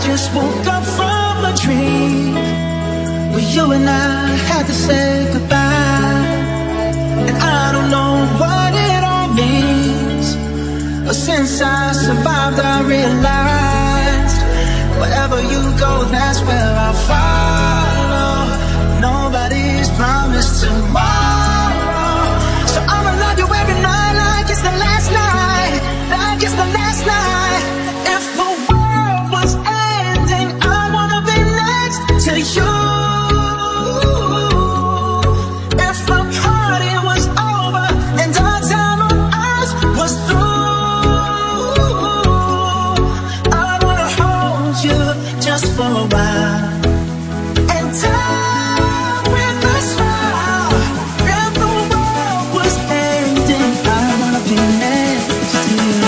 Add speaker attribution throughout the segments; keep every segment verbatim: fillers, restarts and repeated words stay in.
Speaker 1: just woke up from a dream where you and I had to say goodbye. And I don't know what it all means, but since I survived I realized wherever you go, that's where I'll follow. Nobody's promised tomorrow, so I'ma love you every night like it's the last night, like it's the last night. If the world was ending, I wanna be next to you. If the party was over and our time on earth was through, I wanna hold you just for a while and die with a smile. If the world was ending, I wanna be next to you.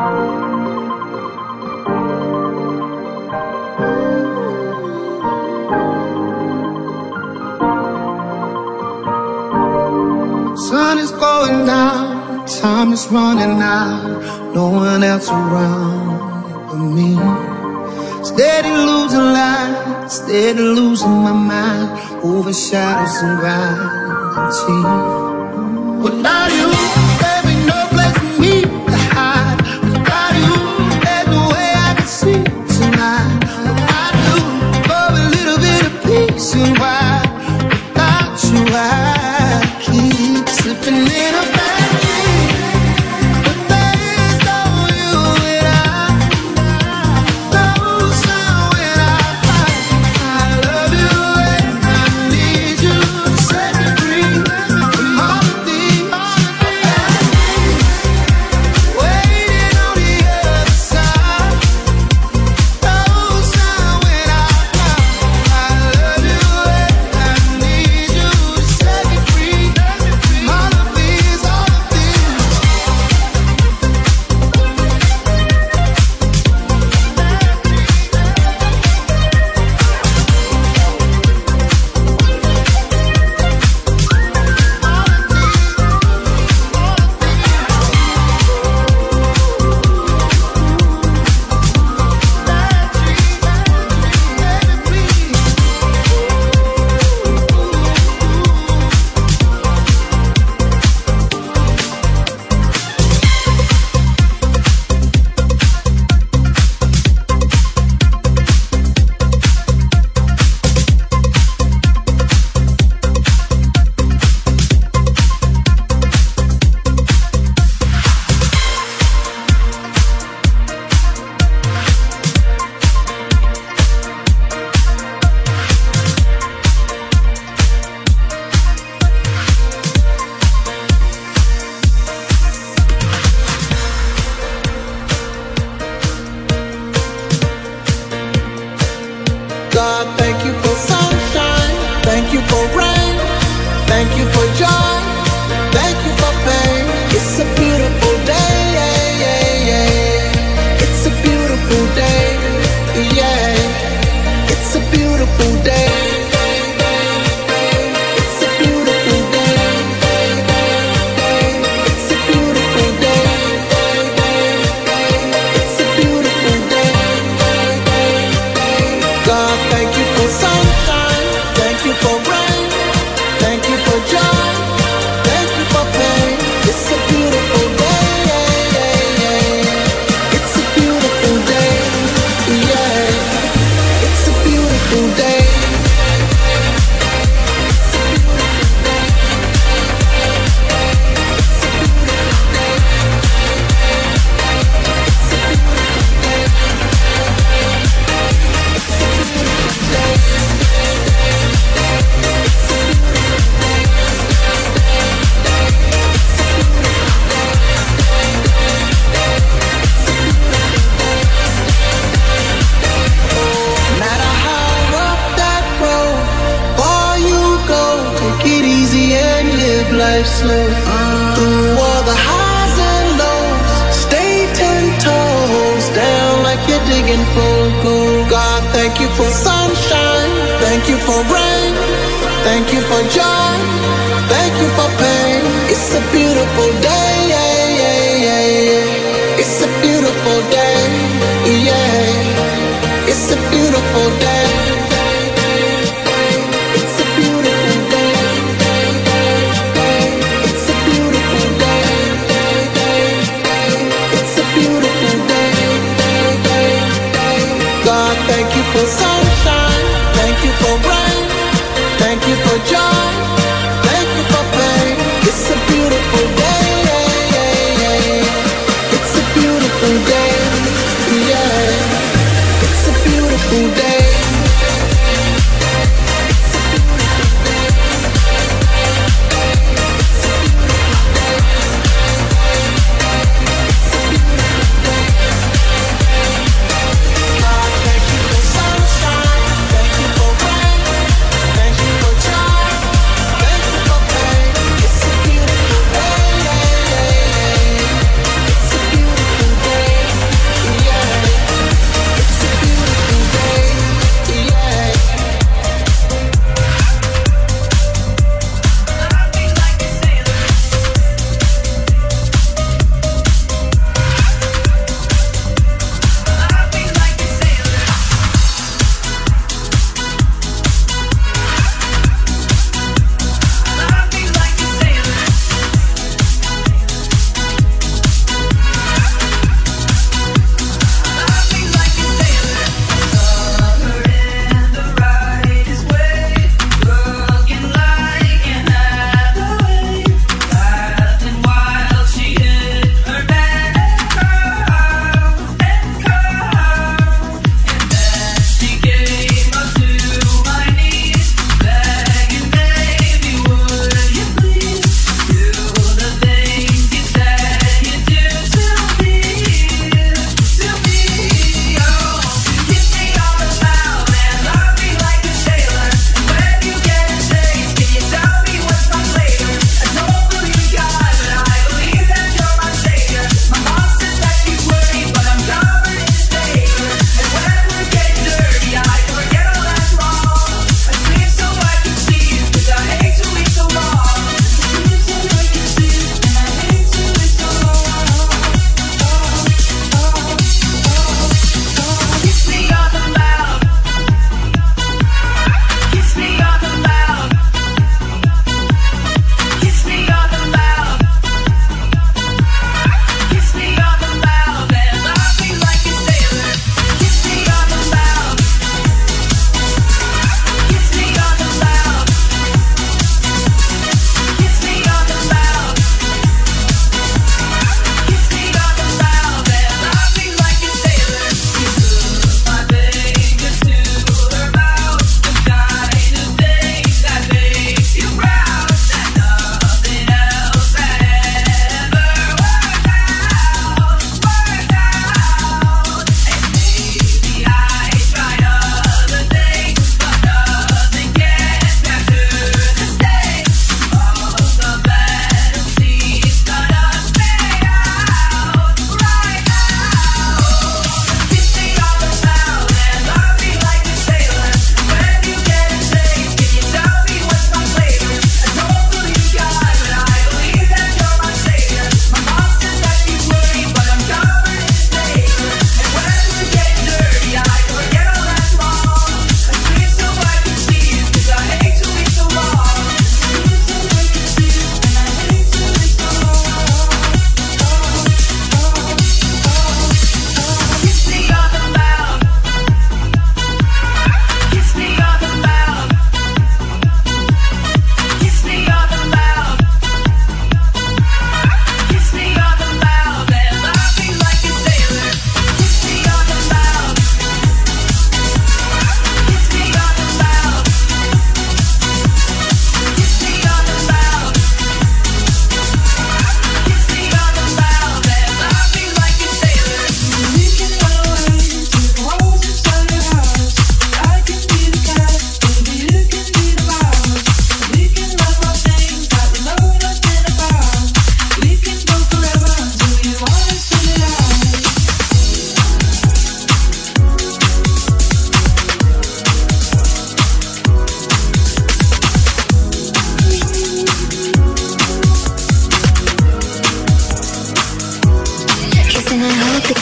Speaker 1: Sun is going down, time is running out, no one else around but me. Steady losing light, steady losing my mind, over shadows and gravity. Without you, there ain't no place for me to hide. Without you, there's no way I can sleep tonight. I do for a little bit of peace and why without you I keep slipping in a bad dream. But there is no you and I, no sound when I cry. I love you and I need you to set me free from all of these waiting on the other side. No sound when I cry. I love you and I need you to set me free from all of these, all of these. God, thank you for sunshine, thank you for rain, thank you for joy, thank you for pain. It's a beautiful day, yeah, yeah, yeah. It's a beautiful day, yeah. It's a beautiful day. It's a beautiful day. It's a beautiful day. It's a beautiful day. God, thank you for sunshine, thank you for rain, thank you for joy, thank you for pain. It's a beautiful day, yeah, yeah, yeah. It's a beautiful day, yeah. It's a beautiful day. No matter how rough that road, far you go, take it easy and live life slow. Through all the highs and lows, stay ten toes down like you're digging for gold. God, thank you for sunshine, thank you for rain, thank you for joy, thank you for pain. It's a beautiful day, yeah, yeah, yeah, yeah. It's a beautiful day, yeah. It's a beautiful day. It's a beautiful day. It's a beautiful day. It's a beautiful day. God, thank you for sunshine, thank you for rain, thank you for joy, thank you for pain. It's a beautiful day, yeah, yeah, yeah. It's a beautiful day, yeah. It's a beautiful day. God, thank you for sunshine, thank you for rain, thank you for joy, thank you for pain. It's a beautiful day, yeah, yeah, yeah. It's a beautiful day.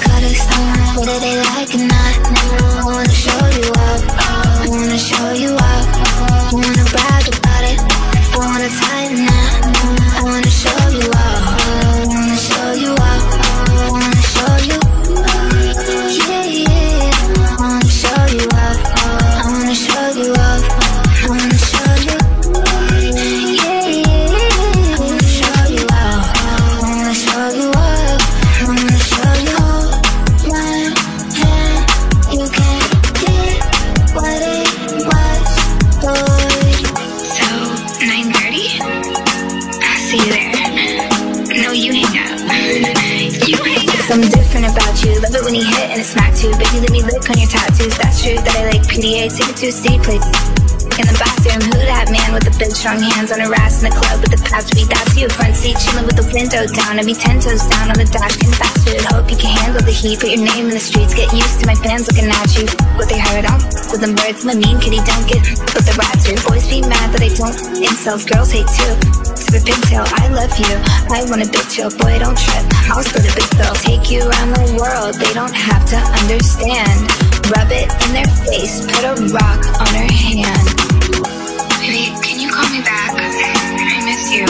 Speaker 2: cutters, whether they like or not. I wanna show you up, I wanna show you up. I wanna brag about it, I wanna tighten up. I wanna show you up, I wanna show you up. I wanna show you, yeah, yeah. I wanna show you up, I wanna show you up. I wanna show you, yeah, yeah. I wanna show you up, I wanna show you up. I wanna show you my hand. You can't get what it was, boy.
Speaker 3: So, nine thirty? I'll see you there. No, you hang up. You hang up.
Speaker 2: Something different about you. Love it when you hit and it smack too. Baby, let me lick on your tattoos. That's true that I like P D A. Take it to a city, play in the bathroom. Who that man with the big strong hands on her ass in the club with the past beat? That's you. Front seat chilling with the window down. I be ten toes down on the dash, can fast food. Hope you can handle the heat. Put your name in the streets. Get used to my fans looking at you. What they heard on with them birds. I'm a mean kitty, don't get with the rats here. Boys be mad that I don't incels. Girls hate too. To the pigtail, I love you. I want a big chill, boy, don't trip. I'll split a big bill. Take you around the world. They don't have to understand. Rub it in their face. Put a rock on her hand.
Speaker 3: Baby, can you call me back? I miss you.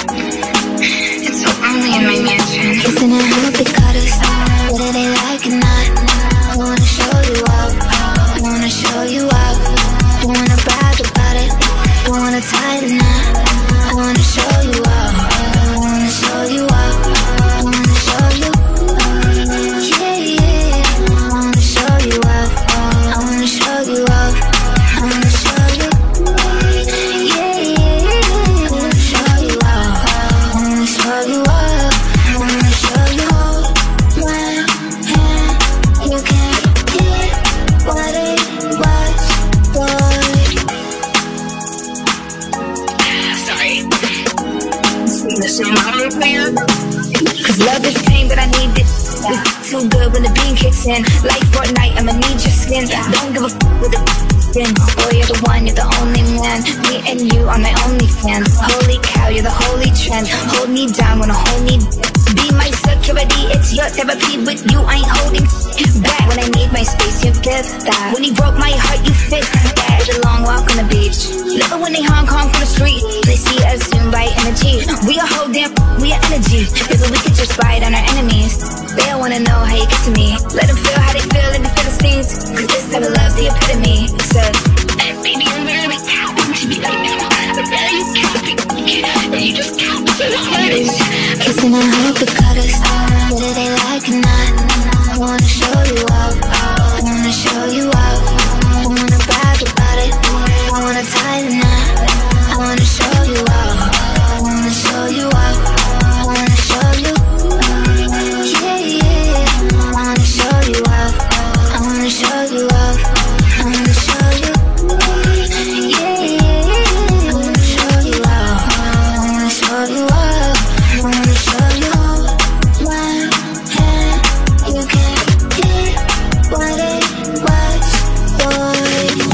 Speaker 3: It's so lonely in my mansion.
Speaker 2: Kissing and healthy cutters, whether they like or not. I wanna show you up, I wanna show you up. I wanna brag about it, I wanna tighten up. I wanna show you up, I wanna show you up. I wanna show you, yeah, yeah. I wanna show you up, I wanna show you up. I wanna show you, yeah, yeah. I wanna show you up, I wanna show you up. I wanna show you my hand. You can't get what it was, boy.
Speaker 3: Sorry. See the same hard plan.
Speaker 2: Cause love is pain, but I need it. It's too good when the beam kicks in. Like Fortnite, I'ma need your skin. Don't give a f with the spin. Boy, you're the one, you're the only man. Me and you are my only fans. Holy cow, you're the holy trend. Hold me down when I hold me. Be my security, it's your therapy. With you, I ain't holding back. When I need my space, you give that. When you broke my heart, you fixed that. With a long walk on the beach. Love it when they Hong Kong from the street. They see us soon by energy. We a whole damn, we are energy. Maybe we could just ride on our enemies. They don't wanna know how you get to me. Let them feel how they feel in the Philistines. Cause this type of love's the epitome. Said,
Speaker 3: Baby, I'm literally counting to be right now. I'm very counting. And you just count so the hardest.
Speaker 2: kissing and hope the cutters, whether they like or not. I wanna show you up, I wanna show you up. I wanna brag about it, I wanna tighten up. I wanna show you up, I wanna show you up. I wanna show you, yeah, yeah. I wanna show you up, I wanna show you up. I wanna show you, yeah, yeah. I wanna show you up, I wanna show you up. I wanna show you my hand. You can't get what it was, boy.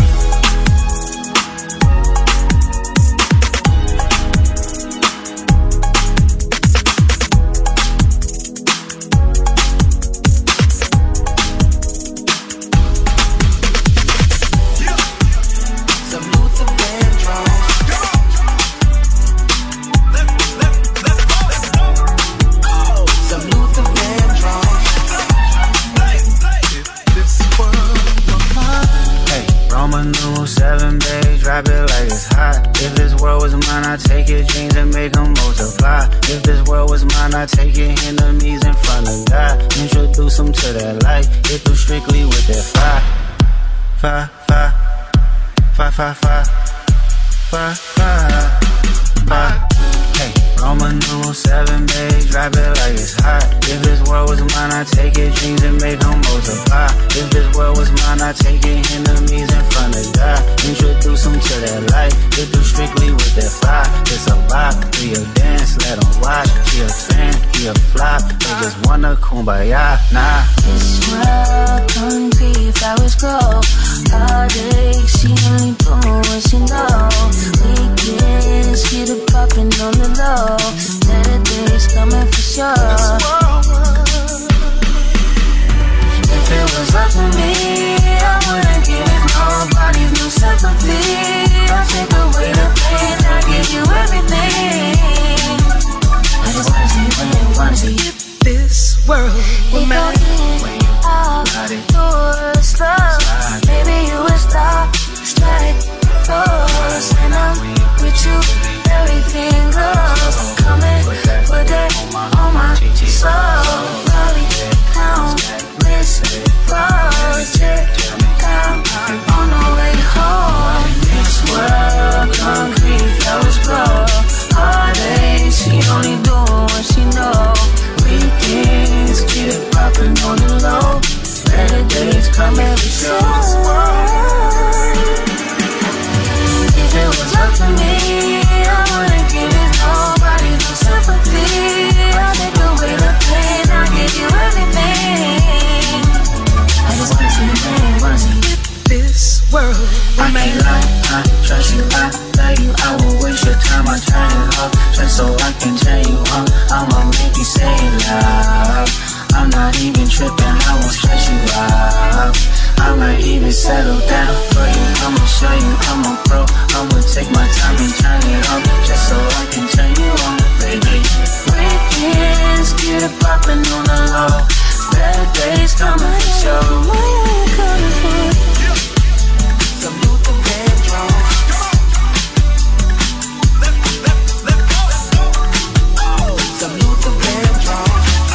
Speaker 4: Seven days, drop it like it's hot. If this world was mine, I'd take your dreams and make them multiply. If this world was mine, I'd take your enemies in front of God. Introduce them to that light, get them strictly with that fire. Fire, fire, fire, fire, fire, fire, fire, fire. Hey, Roman numeral seven, babe, drop it like it's hot. If this world was mine, I'd take your dreams and make them multiply. If this world was mine, I'd take your enemies in front of God. Introduce them to that light, get them strictly with that fire. It's a bop, we a dance, let them watch. He a fan, he a flop, they just wanna kumbaya, nah.
Speaker 5: This world don't see flowers grow. Heartache, she only bloom when she know. Weekends, get it poppin' on the low. Better days coming for sure. was up to me, I wouldn't give it nobody, no sympathy. I'll take away the pain, I'll give you everything. I just wanna see you win, wanna see you.
Speaker 1: This world will matter.
Speaker 5: Baby, you a star, slide close. And I'm with you, everything goes. Come and put that on my soul. Rolling down this project, I'm on the way home. This world, concrete flows grow. Heartache, she only doing what she know. Weekends, keep it poppin' on the low. Better days come every so. If it was up to me, I wouldn't give it nobody, no sympathy. I'll take away the pain, I'll give you everything. I just wanna see you win, wanna see you.
Speaker 1: This world will
Speaker 4: I can't lie, I trust you, I love you. I will waste your time, I turn it off just so I can turn you on. I'ma make you say love. I'm not even tripping, I won't stress you out. I might even settle down for you. I'ma show you I'm a pro. I'ma take my time and turn it on just so I can turn you on, baby.
Speaker 5: Weekends, get it poppin' on the low. Better days coming for sure. Where you coming from?
Speaker 1: Some Luther Vandross. Some Luther Vandross.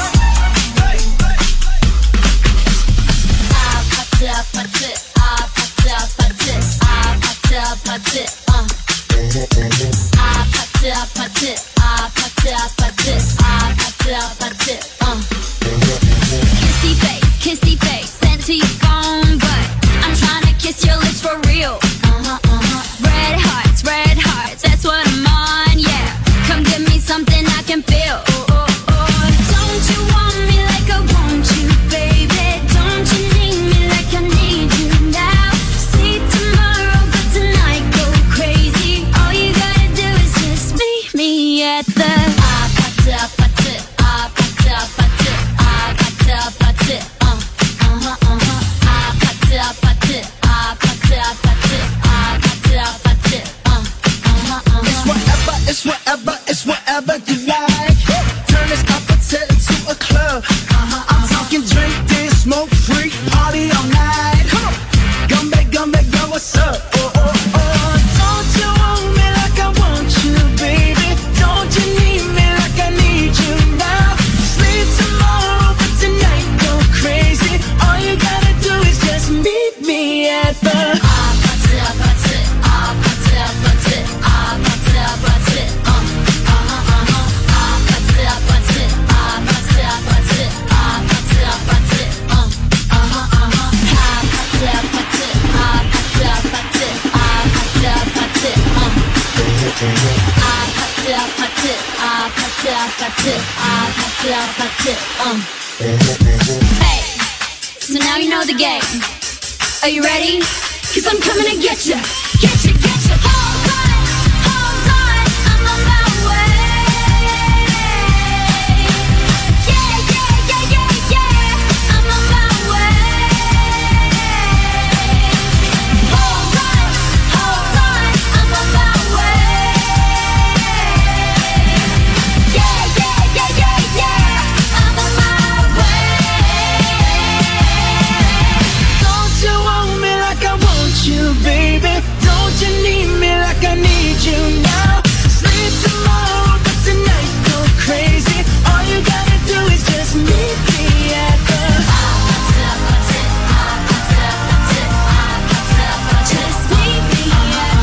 Speaker 6: Kissy face, kissy face, sent to your phone, but I'm trying to kiss your lips for real. Uh-huh, uh-huh. Red hearts, red hearts, that's what I'm on, yeah. Come give me something I can feel. Oh, oh, oh. Don't you want me like I want you, baby? Don't you need me like I need you now? See tomorrow, but tonight go crazy. All you gotta do is just meet me at the
Speaker 1: It's whatever, it's whatever you like. Turn this appetite into a club. I'm talking drink this, smoke free, party all night. Come on, Gumbe, Gumbe, girl, what's up? Oh, oh, oh. Don't you want me like I want you, baby? Don't you need me like I need you now? Sleep tomorrow, but tonight go crazy. All you gotta do is just meet me at the
Speaker 6: Hey, so now you know the game. Are you ready? Cause I'm coming to get ya. Get ya, get ya. Hold on, hold on, I'm on my way. Yeah, yeah, yeah, yeah, yeah, I'm on my way. Hold on, hold on, I'm on my way. Yeah, yeah, yeah, yeah, yeah, I'm on my way.
Speaker 1: Don't you want me like I want you, baby? Don't you need me like I need you now? Sleep tomorrow, but tonight go crazy. All you gotta do is just meet me at the
Speaker 6: Just meet me at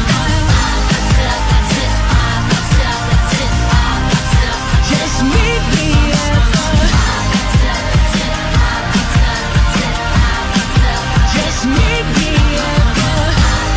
Speaker 1: Just meet me at the Just meet me at the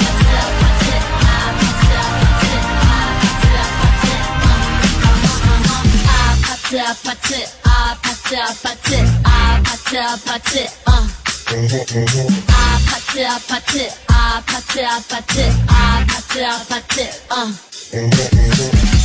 Speaker 6: I pass it, I pass it, I pass it, I pass it, uh. I pass it, I pass it, I pass it, I pass it, I pass it, I pass it, uh.